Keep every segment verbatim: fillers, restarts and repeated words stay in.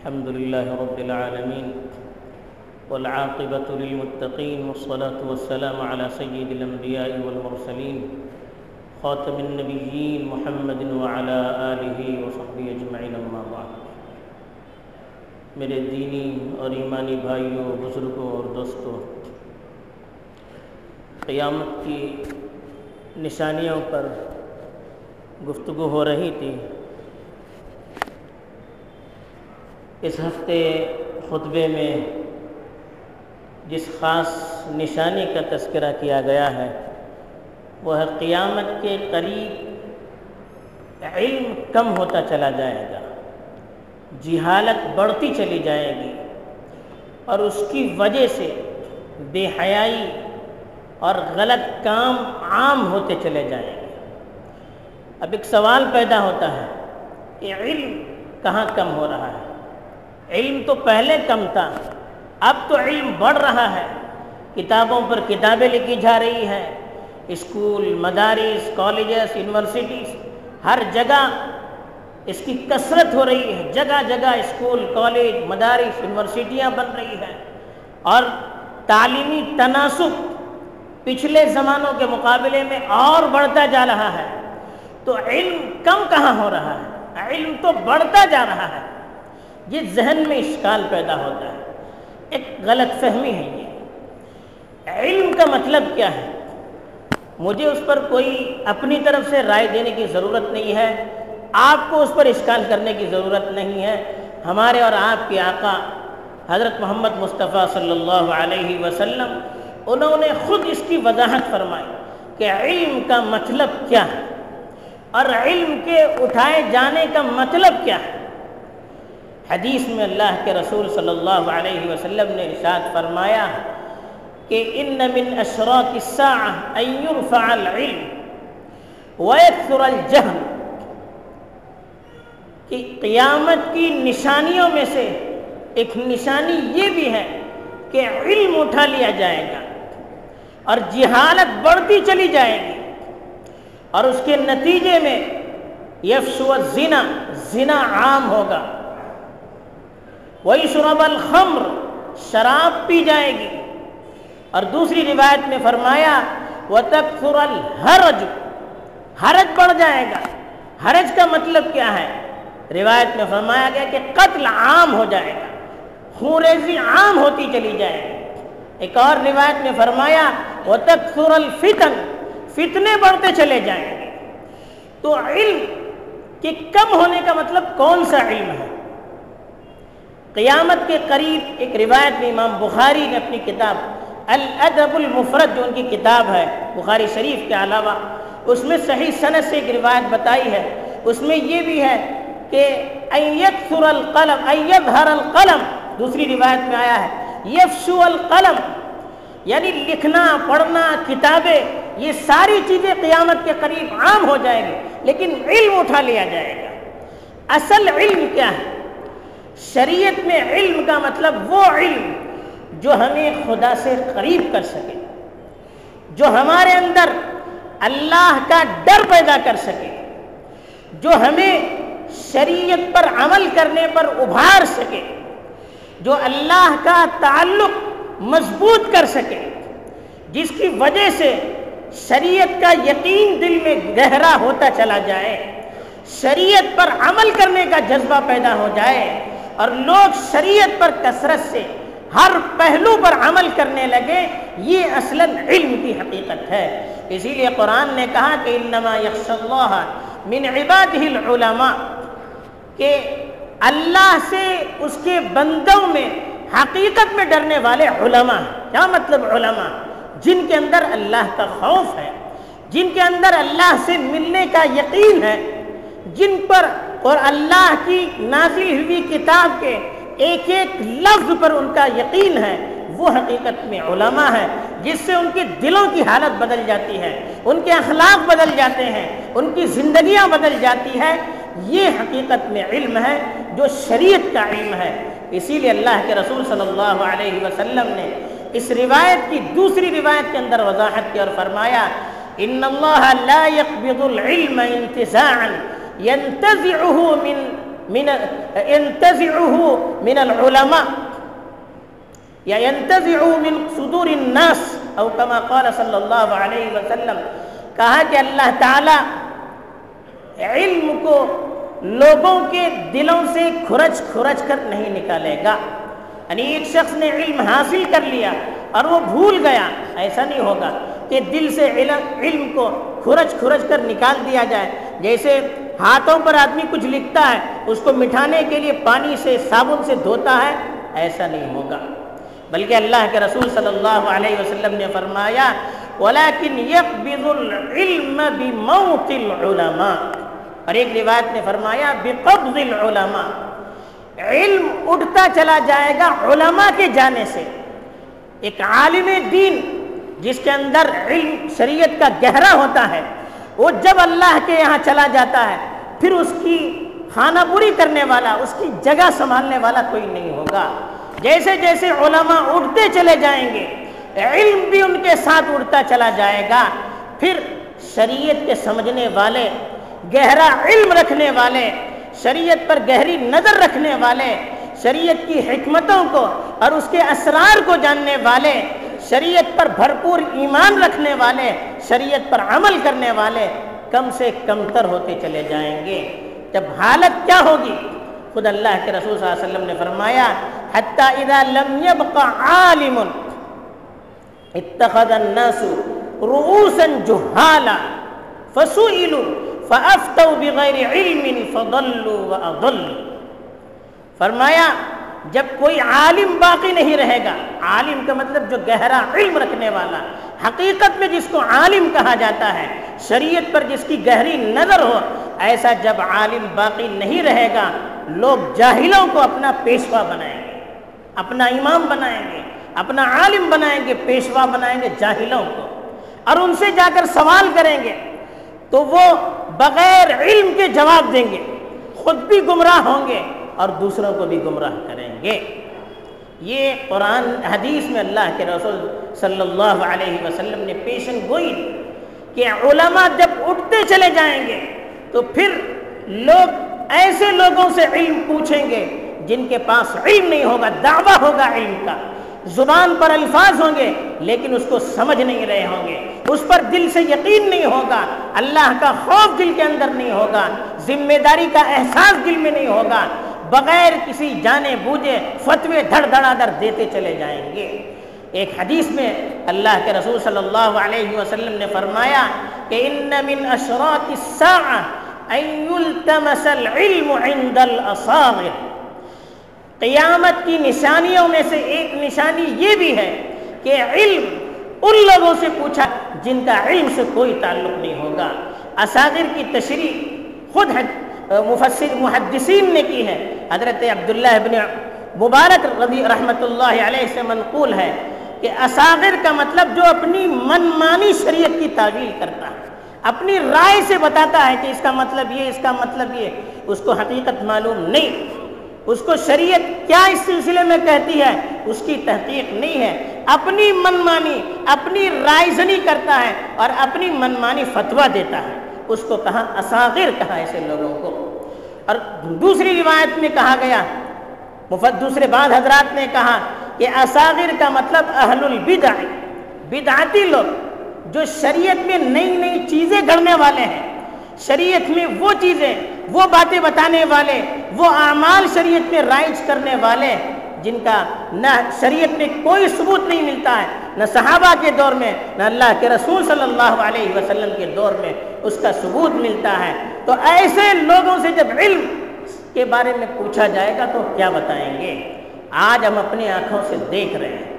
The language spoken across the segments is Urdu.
الحمد لله رب العالمين والعاقبة للمتقين والصلاة والسلام على سيد الأنبياء والمرسلين خاتم النبيين محمد وعلى آله وصحبه أجمعين أما بعد۔ میرے دینی اور ایمانی بھائیوں، بزرگوں اور دوستوں، قیامت کی نشانیوں پر گفتگو ہو رہی تھی۔ اس ہفتے خطبے میں جس خاص نشانی کا تذکرہ کیا گیا ہے وہ ہے قیامت کے قریب علم کم ہوتا چلا جائے گا، جہالت بڑھتی چلی جائے گی اور اس کی وجہ سے بے حیائی اور غلط کام عام ہوتے چلے جائیں گے۔ اب ایک سوال پیدا ہوتا ہے کہ علم کہاں کم ہو رہا ہے؟ علم تو پہلے کم تھا، اب تو علم بڑھ رہا ہے، کتابوں پر کتابیں لکھی جا رہی ہیں، اسکول، مدارس، کالجز، یونیورسٹیز، ہر جگہ اس کی کثرت ہو رہی ہے، جگہ جگہ اسکول، کالج، مدارس، یونیورسٹیاں بن رہی ہیں اور تعلیمی تناسب پچھلے زمانوں کے مقابلے میں اور بڑھتا جا رہا ہے۔ تو علم کم کہاں ہو رہا ہے؟ علم تو بڑھتا جا رہا ہے۔ یہ ذہن میں اشکال پیدا ہوتا ہے، ایک غلط فہمی ہے۔ یہ علم کا مطلب کیا ہے؟ مجھے اس پر کوئی اپنی طرف سے رائے دینے کی ضرورت نہیں ہے، آپ کو اس پر اشکال کرنے کی ضرورت نہیں ہے۔ ہمارے اور آپ کے آقا حضرت محمد مصطفیٰ صلی اللہ علیہ وسلم انہوں نے خود اس کی وضاحت فرمائی کہ علم کا مطلب کیا ہے اور علم کے اٹھائے جانے کا مطلب کیا ہے۔ حدیث میں اللہ کے رسول صلی اللہ علیہ وسلم نے ارشاد فرمایا کہ ان من اشراط الساعة ان يرفع العلم ويكثر الجهل، کہ قیامت کی نشانیوں میں سے ایک نشانی یہ بھی ہے کہ علم اٹھا لیا جائے گا اور جہالت بڑھتی چلی جائے گی، اور اس کے نتیجے میں یفشو الزنا، زنا عام ہوگا، وَيُشْرَبَ الْخَمْرُ، شراب پی جائے گی، اور دوسری روایت میں فرمایا وَتَكْثُرَ الْحَرَجُ، حرج بڑھ جائے گا۔ حرج کا مطلب کیا ہے؟ روایت میں فرمایا گیا کہ قتل عام ہو جائے گا، خونریزی عام ہوتی چلی جائے گی۔ ایک اور روایت میں فرمایا وَتَكْثُرَ الْفِتَنُ، فتنے بڑھتے چلے جائیں گے۔ تو علم کے کم ہونے کا مطلب کون سا علم ہے؟ قیامت کے قریب ایک روایت میں امام بخاری نے اپنی کتاب الادب المفرد، جو ان کی کتاب ہے بخاری شریف کے علاوہ، اس میں صحیح سند سے ایک روایت بتائی ہے۔ اس میں یہ بھی ہے کہ ان یکثر القلم ان یظہر القلم، دوسری روایت میں آیا ہے یفشو القلم، یعنی لکھنا، پڑھنا، کتابیں، یہ ساری چیزیں قیامت کے قریب عام ہو جائیں گی، لیکن علم اٹھا لیا جائے گا۔ اصل علم کیا ہے؟ شریعت میں علم کا مطلب وہ علم جو ہمیں خدا سے قریب کر سکے، جو ہمارے اندر اللہ کا ڈر پیدا کر سکے، جو ہمیں شریعت پر عمل کرنے پر ابھار سکے، جو اللہ کا تعلق مضبوط کر سکے، جس کی وجہ سے شریعت کا یقین دل میں گہرا ہوتا چلا جائے، شریعت پر عمل کرنے کا جذبہ پیدا ہو جائے اور لوگ شریعت پر کثرت سے ہر پہلو پر عمل کرنے لگے۔ یہ اصلاً علم کی حقیقت ہے۔ اسی لیے قرآن نے کہا کہ انما یخشی اللہ من عبادہ العلماء، کہ اللہ سے اس کے بندوں میں حقیقت میں ڈرنے والے علماء۔ کیا مطلب علماء؟ جن کے اندر اللہ کا خوف ہے، جن کے اندر اللہ سے ملنے کا یقین ہے، جن پر اور اللہ کی نازل ہوئی کتاب کے ایک ایک لفظ پر ان کا یقین ہے، وہ حقیقت میں علماء ہے، جس سے ان کے دلوں کی حالت بدل جاتی ہے، ان کے اخلاق بدل جاتے ہیں، ان کی زندگیاں بدل جاتی ہے۔ یہ حقیقت میں علم ہے جو شریعت کا علم ہے۔ اسی لیے اللہ کے رسول صلی اللہ علیہ وسلم نے اس روایت کی دوسری روایت کے اندر وضاحت کی اور فرمایا ان اللہ لا يقبض العلم انتزاعا ينتزعه من من انتزعه من العلماء یا ينتزعوا من صدور الناس او كما قال صلی اللہ علیہ وسلم، کہا کہ اللہ تعالی علم کو لوگوں کے دلوں سے کھرچ کھرچ کر نہیں نکالے گا. یعنی ایک شخص نے علم حاصل کر لیا اور وہ بھول گیا، ایسا نہیں ہوگا کہ دل سے علم علم کو کھرچ کھرچ کر نکال دیا جائے. جیسے ہاتھوں پر آدمی کچھ لکھتا ہے، اس کو مٹھانے کے لیے پانی سے صابن سے دھوتا ہے، ایسا نہیں ہوگا. بلکہ اللہ کے رسول صلی اللہ علیہ وسلم نے فرمایا وَلَكِنْ يَقْبِضُ الْعِلْمَ بِمَوْتِ الْعُلَمَاءِ، اور ایک روایت نے فرمایا بِقَبْضِ الْعُلَمَاءِ، علم اٹھتا چلا جائے گا علماء کے جانے سے. ایک عالم دین جس کے اندر علم شریعت کا گہرا ہوتا ہے، وہ جب اللہ کے یہاں چلا جاتا ہے پھر اس کی خانہ پوری کرنے والا، اس کی جگہ سنبھالنے والا کوئی نہیں ہوگا. جیسے جیسے علماء اٹھتے چلے جائیں گے علم بھی ان کے ساتھ اٹھتا چلا جائے گا. پھر شریعت کے سمجھنے والے، گہرا علم رکھنے والے، شریعت پر گہری نظر رکھنے والے، شریعت کی حکمتوں کو اور اس کے اسرار کو جاننے والے، شریعت پر بھرپور ایمان رکھنے والے، شریعت پر عمل کرنے والے کم سے کم تر ہوتے چلے جائیں گے. جب حالت کیا ہوگی؟ خود اللہ کے رسول صلی اللہ علیہ وسلم نے فرمایا حتی اذا لم يبق عالم اتخذ الناس رؤوسا جہالا فسئلوا فافتوا بغیر علم فضلوا واضلوا. فرمایا جب کوئی عالم باقی نہیں رہے گا، عالم کا مطلب جو گہرا علم رکھنے والا، حقیقت میں جس کو عالم کہا جاتا ہے، شریعت پر جس کی گہری نظر ہو، ایسا جب عالم باقی نہیں رہے گا لوگ جاہلوں کو اپنا پیشوا بنائیں گے، اپنا امام بنائیں گے، اپنا عالم بنائیں گے، پیشوا بنائیں گے جاہلوں کو، اور ان سے جا کر سوال کریں گے تو وہ بغیر علم کے جواب دیں گے، خود بھی گمراہ ہوں گے اور دوسروں کو بھی گمراہ کریں گے. یہ قرآن حدیث میں اللہ کے رسول صلی اللہ علیہ وسلم نے پیشن گوئی کہ علماء جب اٹھتے چلے جائیں گے تو پھر لوگ ایسے لوگوں سے علم پوچھیں گے جن کے پاس علم نہیں ہوگا، دعویٰ ہوگا علم کا، زبان پر الفاظ ہوں گے لیکن اس کو سمجھ نہیں رہے ہوں گے، اس پر دل سے یقین نہیں ہوگا، اللہ کا خوف دل کے اندر نہیں ہوگا، ذمہ داری کا احساس دل میں نہیں ہوگا، بغیر کسی جانے بوجھے فتوے دھڑ دھڑا در دیتے چلے جائیں گے. ایک حدیث میں اللہ کے رسول صلی اللہ علیہ وسلم نے فرمایا کہ ان من اشراط الساعہ ان یلتمس العلم عند الاصاغر. قیامت کی نشانیوں میں سے ایک نشانی یہ بھی ہے کہ علم ان لوگوں سے پوچھا جن کا علم سے کوئی تعلق نہیں ہوگا. اصاغر کی تشریح خود مفسر محدثین نے کی ہے. حضرت عبداللہ ابن مبارک رضی رحمۃ اللہ علیہ سے منقول ہے کہ اصاغر کا مطلب جو اپنی منمانی شریعت کی تعویل کرتا ہے، اپنی رائے سے بتاتا ہے کہ اس کا مطلب یہ، اس کا مطلب یہ، اس کو حقیقت معلوم نہیں، اس کو شریعت کیا اس سلسلے میں کہتی ہے اس کی تحقیق نہیں ہے، اپنی منمانی، اپنی رائے زنی کرتا ہے اور اپنی منمانی فتویٰ دیتا ہے. اس کو کہا اصاغر کہا ایسے لوگوں کو. اور دوسری روایت میں کہا گیا، دوسرے بعض حضرات نے کہا کہ اصاغر کا مطلب اہل البدع، بدعتی لوگ جو شریعت میں نئی نئی چیزیں گھڑنے والے ہیں، شریعت میں وہ چیزیں، وہ باتیں بتانے والے، وہ اعمال شریعت میں رائج کرنے والے جن کا نہ شریعت میں کوئی ثبوت نہیں ملتا ہے، نہ صحابہ کے دور میں، نہ اللہ کے رسول صلی اللہ علیہ وسلم کے دور میں اس کا ثبوت ملتا ہے. تو ایسے لوگوں سے جب علم کے بارے میں پوچھا جائے گا تو کیا بتائیں گے؟ آج ہم اپنی آنکھوں سے دیکھ رہے ہیں،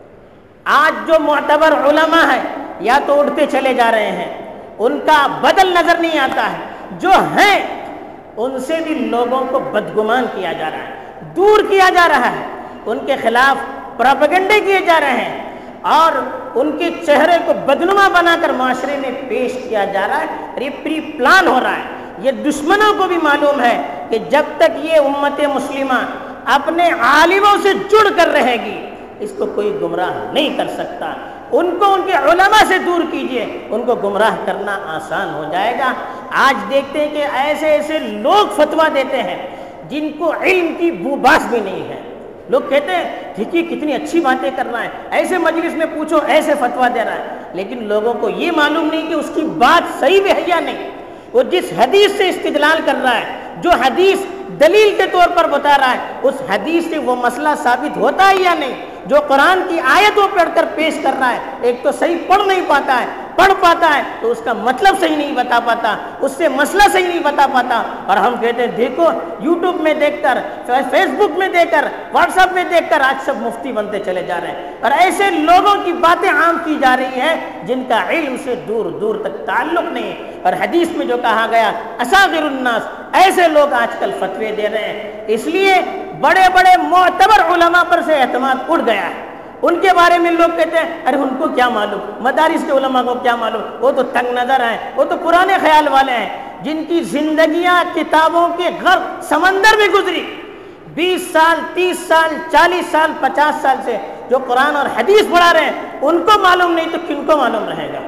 آج جو معتبر علماء ہیں یا تو اٹھتے چلے جا رہے ہیں، ان کا بدل نظر نہیں آتا ہے، جو ہیں ان سے بھی لوگوں کو بدگمان کیا جا رہا ہے، دور کیا جا رہا ہے، ان کے خلاف پروپیگنڈے کیے جا رہے ہیں اور ان کے چہرے کو بدنما بنا کر معاشرے میں پیش کیا جا رہا ہے. اور یہ پری پلان ہو رہا ہے. یہ دشمنوں کو بھی معلوم ہے کہ جب تک یہ امت مسلمہ اپنے عالموں سے جڑ کر رہے گی اس کو کوئی گمراہ نہیں کر سکتا. ان کو ان کے علماء سے دور کیجئے، ان کو گمراہ کرنا آسان ہو جائے گا. آج دیکھتے ہیں کہ ایسے ایسے لوگ فتویٰ دیتے ہیں جن کو علم کی بو باس بھی نہیں ہے. لوگ کہتے ہیں دیکھیے کتنی اچھی باتیں کر رہا ہے, ایسے مجلس میں پوچھو ایسے فتویٰ دے رہا ہے, لیکن لوگوں کو یہ معلوم نہیں کہ اس کی بات صحیح بھی ہے یا نہیں. وہ جس حدیث سے استدلال کر رہا ہے, جو حدیث دلیل کے طور پر بتا رہا ہے, اس حدیث سے وہ مسئلہ ثابت ہوتا ہے یا نہیں. جو قرآن کی آیتوں پڑھ کر پیش کر رہا ہے, ایک تو صحیح پڑھ نہیں پاتا ہے, پڑھ پاتا ہے تو اس کا مطلب صحیح نہیں بتا پاتا, اس سے مسئلہ صحیح نہیں بتا پاتا. اور ہم کہتے ہیں دیکھو یوٹیوب میں دیکھ کر, فیس بک میں دیکھ کر, واٹس ایپ میں دیکھ کر آج سب مفتی بنتے چلے جا رہے ہیں. اور ایسے لوگوں کی باتیں عام کی جا رہی ہیں جن کا علم سے دور دور تک تعلق نہیں. اور حدیث میں جو کہا گیا اصاغر الناس, ایسے لوگ آج کل فتوے دے رہے ہیں. اس لیے بڑے بڑے معتبر علماء پر سے اعتماد اڑ گیا ہے. ان کے بارے میں لوگ کہتے ہیں ارے ان کو کیا معلوم, مدارس کے علماء کو کیا معلوم, وہ تو تنگ نظر ہیں, وہ تو پرانے خیال والے ہیں. جن کی زندگیاں کتابوں کے غرق سمندر میں گزری, بیس سال تیس سال چالیس سال پچاس سال سے جو قرآن اور حدیث پڑھا رہے ہیں, ان کو معلوم نہیں تو کن کو معلوم رہے گا.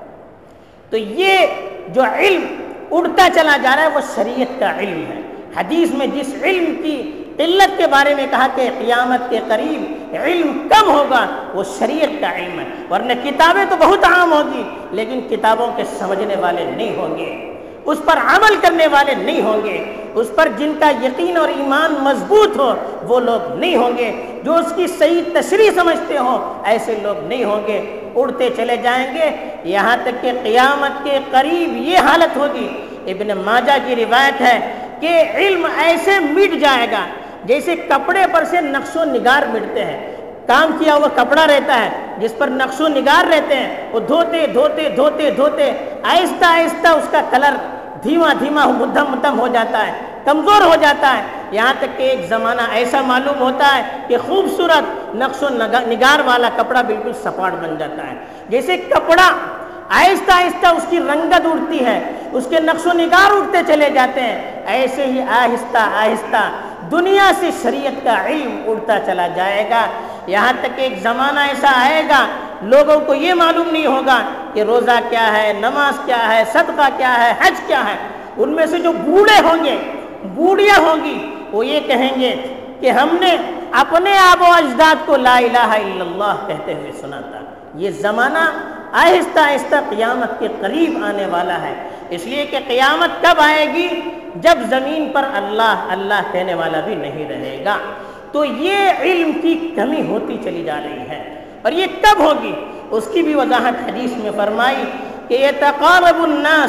تو یہ جو علم اڑتا چلا جا رہا ہے وہ شریعت کا علم ہے. حدیث میں جس علم کی قلت کے بارے میں کہا کہ قیامت کے قریب علم کم ہوگا, وہ شریعت کا علم ہے. ورنہ کتابیں تو بہت عام ہوگی, لیکن کتابوں کے سمجھنے والے نہیں ہوں گے, اس پر عمل کرنے والے نہیں ہوں گے, اس پر جن کا یقین اور ایمان مضبوط ہو وہ لوگ نہیں ہوں گے, جو اس کی صحیح تشریح سمجھتے ہوں ایسے لوگ نہیں ہوں گے. اڑتے چلے جائیں گے یہاں تک کہ قیامت کے قریب یہ حالت ہوگی. ابن ماجہ کی روایت ہے کہ علم ایسے مٹ جائے گا جیسے کپڑے پر سے نقش و نگار مٹتے ہیں. کام کیا ہوا کپڑا رہتا ہے جس پر نقش و نگار رہتے ہیں, وہ دھوتے دھوتے دھوتے دھوتے آہستہ آہستہ اس کا کلر دھیما دھیما مدھم مدھم ہو جاتا ہے, کمزور ہو جاتا ہے, یہاں تک کہ ایک زمانہ ایسا معلوم ہوتا ہے کہ خوبصورت نقش و نگار والا کپڑا بالکل سپاٹ بن جاتا ہے. جیسے کپڑا آہستہ آہستہ اس کی رنگت اڑتی ہے, اس کے نقش و نگار اڑتے چلے جاتے ہیں, ایسے ہی آہستہ آہستہ دنیا سے شریعت کا علم اڑتا چلا جائے گا. یہاں تک کہ ایک زمانہ ایسا آئے گا لوگوں کو یہ معلوم نہیں ہوگا کہ روزہ کیا ہے, نماز کیا ہے, صدقہ کیا ہے, حج کیا ہے. ان میں سے جو بوڑھے ہوں گے, بوڑھیاں ہوں گی, وہ یہ کہیں گے کہ ہم نے اپنے آب و اجداد کو لا الہ الا اللہ کہتے ہوئے سنا تھا. یہ زمانہ آہستہ آہستہ قیامت کے قریب آنے والا ہے. اس لیے کہ قیامت کب آئے گی؟ جب زمین پر اللہ اللہ کہنے والا بھی نہیں رہے گا. تو یہ علم کی کمی ہوتی چلی جا رہی ہے. اور یہ کب ہوگی اس کی بھی وضاحت حدیث میں فرمائی کہ یتقارب الناس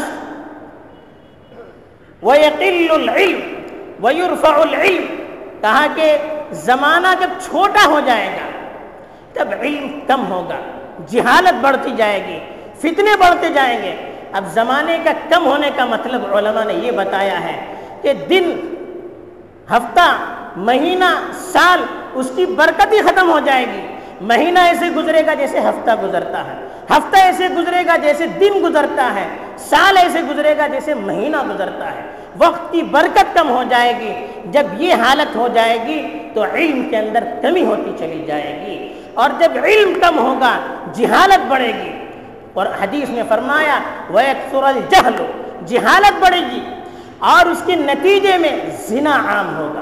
ویقل العلم ویرفع العلم. کہا کہ زمانہ جب چھوٹا ہو جائے گا تب علم کم ہوگا, جہالت بڑھتی جائے گی, فتنے بڑھتے جائیں گے. اب زمانے کا کم ہونے کا مطلب علماء نے یہ بتایا ہے کہ دن, ہفتہ, مہینہ, سال, اس کی برکت ہی ختم ہو جائے گی. مہینہ ایسے گزرے گا جیسے ہفتہ گزرتا ہے, ہفتہ ایسے گزرے گا جیسے دن گزرتا ہے, سال ایسے گزرے گا جیسے مہینہ گزرتا ہے. وقت کی برکت کم ہو جائے گی. جب یہ حالت ہو جائے گی تو علم کے اندر کمی ہوتی چلی جائے گی, اور جب علم کم ہوگا جہالت بڑھے گی. اور حدیث میں فرمایا وَيَكْثُرَ الْجَهْلُ, جہالت بڑھے گی اور اس کے نتیجے میں زنا عام ہوگا,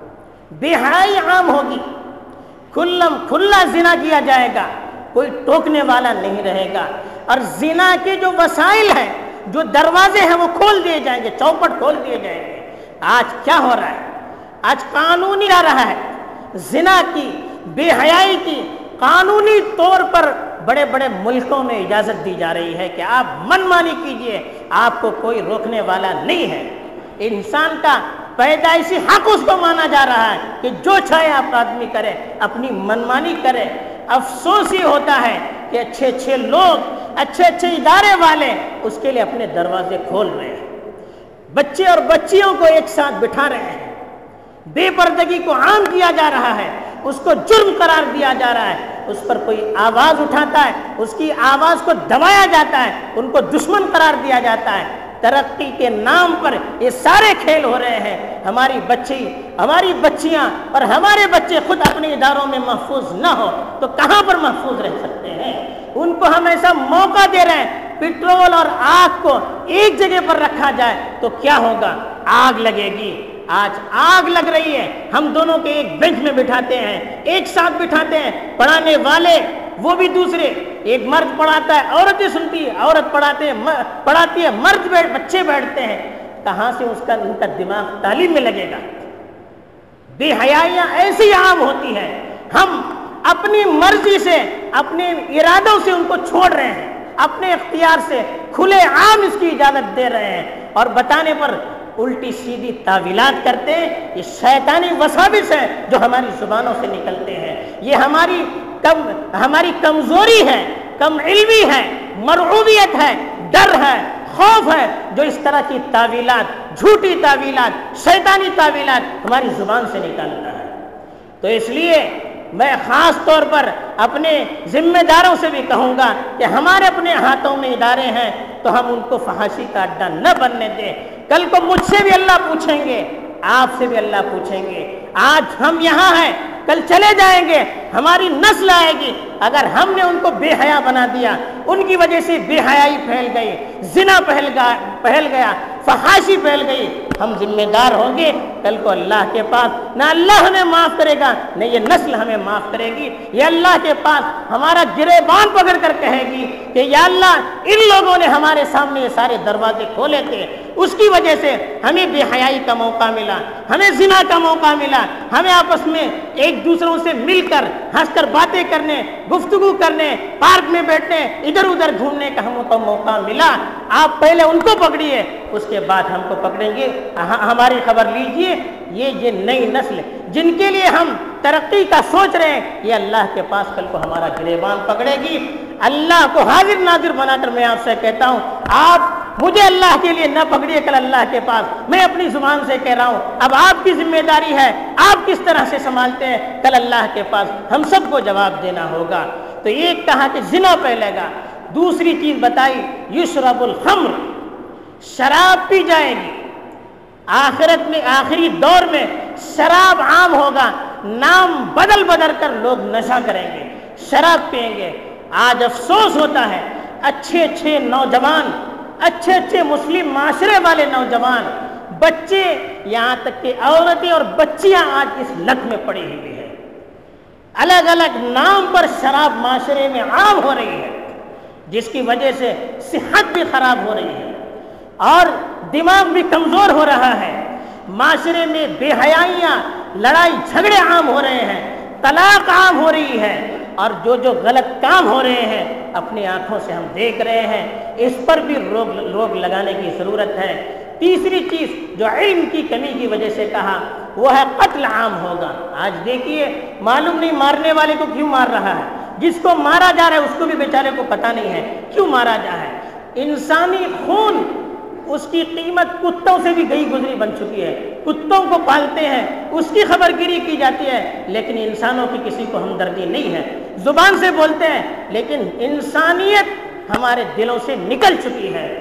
بے حیائی عام ہوگی, کھلم کھلا زنا کیا جائے گا, کوئی ٹوکنے والا نہیں رہے گا. اور زنا کے جو وسائل ہیں, جو دروازے ہیں وہ کھول دیے جائیں گے, چوپٹ کھول دیے جائیں گے. آج کیا ہو رہا ہے؟ آج قانون ہی آ رہا ہے زنا کی, بے حیائی کی, قانونی طور پر بڑے بڑے ملکوں میں اجازت دی جا رہی ہے کہ آپ من مانی کیجئے, آپ کو کوئی روکنے والا نہیں ہے. انسان کا پیدائشی حق اس کو مانا جا رہا ہے کہ جو چاہے آپ آدمی کرے, اپنی منمانی کرے. افسوس یہ ہوتا ہے کہ اچھے اچھے لوگ, اچھے اچھے ادارے والے اس کے لیے اپنے دروازے کھول رہے ہیں, بچے اور بچیوں کو ایک ساتھ بٹھا رہے ہیں, بے پردگی کو عام کیا جا رہا ہے, اس کو جرم قرار دیا جا رہا ہے. اس پر کوئی آواز اٹھاتا ہے, اس کی آواز کو دبایا جاتا ہے, ان کو دشمن قرار دیا جاتا ہے. ترقی کے نام پر یہ سارے کھیل ہو رہے ہیں. ہماری بچی, ہماری بچیاں اور ہمارے بچے خود اپنے اداروں میں محفوظ نہ ہو تو کہاں پر محفوظ رہ سکتے ہیں؟ ان کو ہم ایسا موقع دے رہے ہیں, پٹرول اور آگ کو ایک جگہ پر رکھا جائے تو کیا ہوگا؟ آگ لگے گی, آج آگ لگ رہی ہے، ہم دونوں کے ایک بینچ میں بٹھاتے ہیں، ایک ساتھ بٹھاتے ہیں، پڑھانے والے وہ بھی دوسرے، ایک مرد پڑھاتا ہے، عورتیں سنتی ہے، عورت پڑھاتے ہیں پڑھاتی ہے، مرد بیٹھ بچے بیٹھتے ہیں، کہاں سے اس کا ان کا دماغ تعلیم میں لگے گا؟ بے حیائیاں ایسی عام ہوتی ہیں، ہم اپنی مرضی سے اپنے ارادوں سے ان کو چھوڑ رہے ہیں، اپنے اختیار سے کھلے عام اس کی اجازت دے رہے ہیں، اور بتانے پر الٹی سیدھی تعویلات کرتے ہیں۔ یہ شیطانی وساوس ہے جو ہماری زبانوں سے نکلتے ہیں، یہ ہماری کم ہماری کمزوری ہے، کم علمی ہے، مرعوبیت ہے، ڈر ہے، خوف ہے، جو اس طرح کی تعویلات، جھوٹی تعویلات، شیطانی تعویلات ہماری زبان سے نکالتا ہے۔ تو اس لیے میں خاص طور پر اپنے ذمہ داروں سے بھی کہوں گا کہ ہمارے اپنے ہاتھوں میں ادارے ہیں تو ہم ان کو فحاشی کا اڈا نہ بننے دیں۔ کل کو مجھ سے بھی اللہ پوچھیں گے، آپ سے بھی اللہ پوچھیں گے۔ آج ہم یہاں ہیں، کل چلے جائیں گے، ہماری نسل آئے گی، اگر ہم نے ان کو بے حیا بنا دیا، ان کی وجہ سے بے حیائی پھیل گئی، زنا پھیل گیا پھیل گیا فحاشی پھیل گئی، ہم ذمہ دار ہوں گے کل کو اللہ کے پاس۔ نہ اللہ ہمیں معاف کرے گا، نہ یہ نسل ہمیں معاف کرے گی۔ یہ اللہ کے پاس ہمارا گریبان پکڑ کر کہے گی کہ یا اللہ، ان لوگوں نے ہمارے سامنے یہ سارے دروازے کھولے تھے، اس کی وجہ سے ہمیں بے حیائی کا موقع ملا، ہمیں زنا کا موقع ملا، ہمیں آپس میں ایک دوسروں سے مل کر ہنس کر باتیں کرنے، گفتگو کرنے، پارک میں بیٹھنے، ادھر ادھر گھومنے کا ہم کو موقع ملا۔ آپ پہلے ان کو پکڑیے، اس کے بعد ہم کو پکڑیں گے۔ ہماری خبر لیجئے، یہ یہ نئی نسل جن کے لیے ہم ترقی کا سوچ رہے ہیں، یہ اللہ کے پاس کل کو ہمارا گریبان پکڑے گی۔ اللہ کو حاضر ناظر بنا کر میں آپ سے کہتا ہوں، آپ مجھے اللہ کے لیے نہ پکڑیے کل اللہ کے پاس، میں اپنی زبان سے کہہ رہا ہوں، اب آپ کی ذمہ داری ہے، آپ کس طرح سے سنبھالتے ہیں، کل اللہ کے پاس ہم سب کو جواب دینا ہوگا۔ تو ایک کہا کہ زنا پھیلے گا، دوسری چیز بتائی یشرب الخمر، شراب پی جائے گی۔ آخرت میں آخری دور میں شراب عام ہوگا، نام بدل بدل کر لوگ نشہ کریں گے، شراب پئیں گے۔ آج افسوس ہوتا ہے، اچھے اچھے نوجوان، اچھے اچھے مسلم معاشرے والے نوجوان، بچے، یہاں تک کہ عورتیں اور بچیاں آج اس لت میں پڑی ہوئی ہیں۔ الگ الگ نام پر شراب معاشرے میں عام ہو رہی ہے، جس کی وجہ سے صحت بھی خراب ہو رہی ہے اور دماغ بھی کمزور ہو رہا ہے۔ معاشرے میں بے حیائیاں، لڑائی جھگڑے عام ہو رہے ہیں، طلاق عام ہو رہی ہے، اور جو جو غلط کام ہو رہے ہیں اپنی آنکھوں سے ہم دیکھ رہے ہیں، اس پر بھی روک روک لگانے کی ضرورت ہے۔ تیسری چیز جو علم کی کمی کی وجہ سے کہا وہ ہے قتل عام ہوگا۔ آج دیکھیے، معلوم نہیں مارنے والے کو کیوں مار رہا ہے، جس کو مارا جا رہا ہے اس کو بھی بیچارے کو پتہ نہیں ہے کیوں مارا جا رہا ہے۔ انسانی خون، اس کی قیمت کتوں سے بھی گئی گزری بن چکی ہے، کتوں کو پالتے ہیں، اس کی خبر گیری کی جاتی ہے، لیکن انسانوں کی کسی کو ہمدردی نہیں ہے۔ زبان سے بولتے ہیں لیکن انسانیت ہمارے دلوں سے نکل چکی ہے۔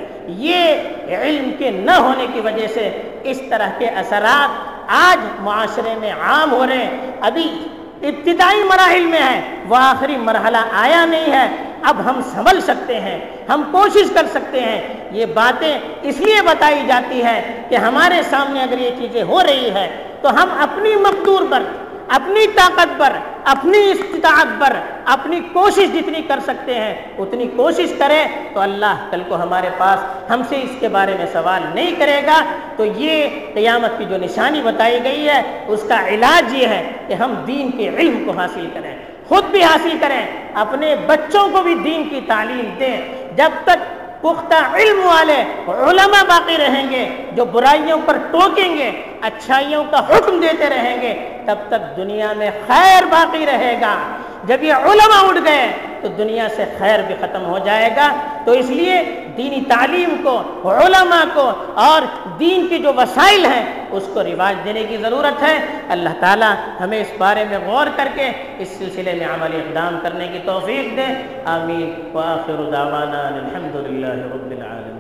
یہ علم کے نہ ہونے کی وجہ سے اس طرح کے اثرات آج معاشرے میں عام ہو رہے ہیں۔ ابھی ابتدائی مراحل میں ہے، وہ آخری مرحلہ آیا نہیں ہے۔ اب ہم سنبھل سکتے ہیں، ہم کوشش کر سکتے ہیں۔ یہ باتیں اس لیے بتائی جاتی ہے کہ ہمارے سامنے اگر یہ چیزیں ہو رہی ہے تو ہم اپنی مقدور پر، اپنی طاقت پر، اپنی استطاعت پر، اپنی کوشش جتنی کر سکتے ہیں اتنی کوشش کریں، تو اللہ کل کو ہمارے پاس ہم سے اس کے بارے میں سوال نہیں کرے گا۔ تو یہ قیامت کی جو نشانی بتائی گئی ہے، اس کا علاج یہ ہے کہ ہم دین کے علم کو حاصل کریں، خود بھی حاصل کریں، اپنے بچوں کو بھی دین کی تعلیم دیں۔ جب تک پختہ علم والے علماء باقی رہیں گے جو برائیوں پر ٹوکیں گے، اچھائیوں کا حکم دیتے رہیں گے، تب تک دنیا میں خیر باقی رہے گا۔ جب یہ علماء اٹھ گئے تو دنیا سے خیر بھی ختم ہو جائے گا۔ تو اس لیے دینی تعلیم کو، علماء کو اور دین کی جو وسائل ہیں اس کو رواج دینے کی ضرورت ہے۔ اللہ تعالی ہمیں اس بارے میں غور کر کے اس سلسلے میں عملی اقدام کرنے کی توفیق دے۔ آمین۔ وآخر دعوانا الحمد للہ رب العالمین۔